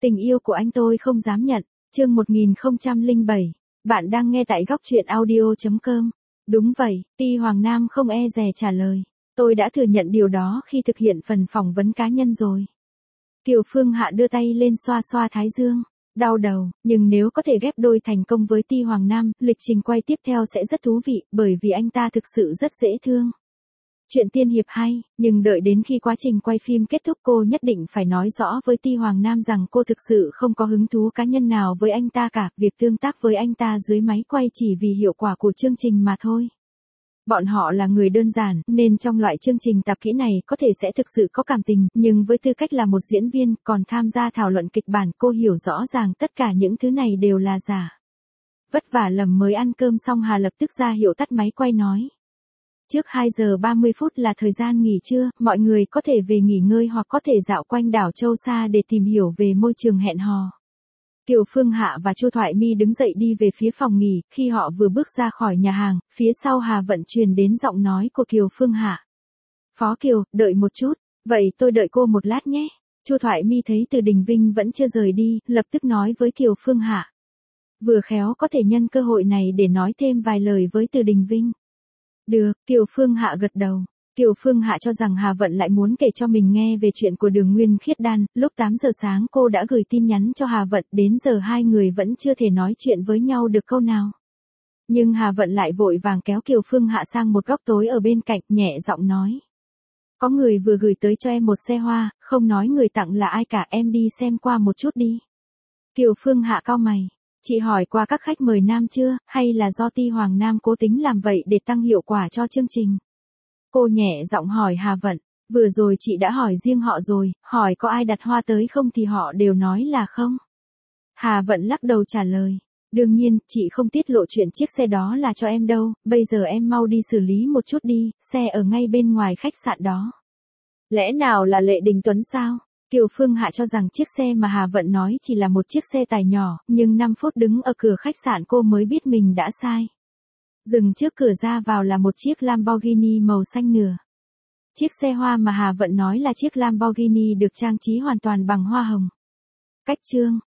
Tình yêu của anh tôi không dám nhận. Chương 1007. Bạn đang nghe tại góc truyện audio.com. Đúng vậy, Ti Hoàng Nam không e dè trả lời. Tôi đã thừa nhận điều đó khi thực hiện phần phỏng vấn cá nhân rồi. Kiều Phương Hạ đưa tay lên xoa xoa thái dương. Đau đầu, nhưng nếu có thể ghép đôi thành công với Ti Hoàng Nam, lịch trình quay tiếp theo sẽ rất thú vị, bởi vì anh ta thực sự rất dễ thương. Chuyện tiên hiệp hay, nhưng đợi đến khi quá trình quay phim kết thúc cô nhất định phải nói rõ với Ti Hoàng Nam rằng cô thực sự không có hứng thú cá nhân nào với anh ta cả, việc tương tác với anh ta dưới máy quay chỉ vì hiệu quả của chương trình mà thôi. Bọn họ là người đơn giản, nên trong loại chương trình tạp kỹ này có thể sẽ thực sự có cảm tình, nhưng với tư cách là một diễn viên, còn tham gia thảo luận kịch bản, cô hiểu rõ ràng tất cả những thứ này đều là giả. Vất vả lầm mới ăn cơm xong Hà lập tức ra hiệu tắt máy quay nói. Trước 2 giờ 30 phút là thời gian nghỉ trưa, mọi người có thể về nghỉ ngơi hoặc có thể dạo quanh đảo Châu Sa để tìm hiểu về môi trường hẹn hò. Kiều Phương Hạ và Chu Thoại My đứng dậy đi về phía phòng nghỉ, khi họ vừa bước ra khỏi nhà hàng, phía sau Hà Vận truyền đến giọng nói của Kiều Phương Hạ. Phó Kiều, đợi một chút, vậy tôi đợi cô một lát nhé. Chu Thoại My thấy Từ Đình Vinh vẫn chưa rời đi, lập tức nói với Kiều Phương Hạ. Vừa khéo có thể nhân cơ hội này để nói thêm vài lời với Từ Đình Vinh. Được, Kiều Phương Hạ gật đầu. Kiều Phương Hạ cho rằng Hà Vận lại muốn kể cho mình nghe về chuyện của Đường Nguyên Khiết Đan, lúc 8 giờ sáng cô đã gửi tin nhắn cho Hà Vận, đến giờ hai người vẫn chưa thể nói chuyện với nhau được câu nào. Nhưng Hà Vận lại vội vàng kéo Kiều Phương Hạ sang một góc tối ở bên cạnh, nhẹ giọng nói. Có người vừa gửi tới cho em một xe hoa, không nói người tặng là ai cả, em đi xem qua một chút đi. Kiều Phương Hạ cau mày. Chị hỏi qua các khách mời nam chưa, hay là do Ti Hoàng Nam cố tính làm vậy để tăng hiệu quả cho chương trình? Cô nhẹ giọng hỏi Hà Vận, vừa rồi chị đã hỏi riêng họ rồi, hỏi có ai đặt hoa tới không thì họ đều nói là không. Hà Vận lắc đầu trả lời, đương nhiên, chị không tiết lộ chuyện chiếc xe đó là cho em đâu, bây giờ em mau đi xử lý một chút đi, xe ở ngay bên ngoài khách sạn đó. Lẽ nào là Lệ Đình Tuấn sao? Kiều Phương Hạ cho rằng chiếc xe mà Hà Vận nói chỉ là một chiếc xe tải nhỏ, nhưng 5 phút đứng ở cửa khách sạn cô mới biết mình đã sai. Dừng trước cửa ra vào là một chiếc Lamborghini màu xanh nửa. Chiếc xe hoa mà Hà Vận nói là chiếc Lamborghini được trang trí hoàn toàn bằng hoa hồng. Cách chương,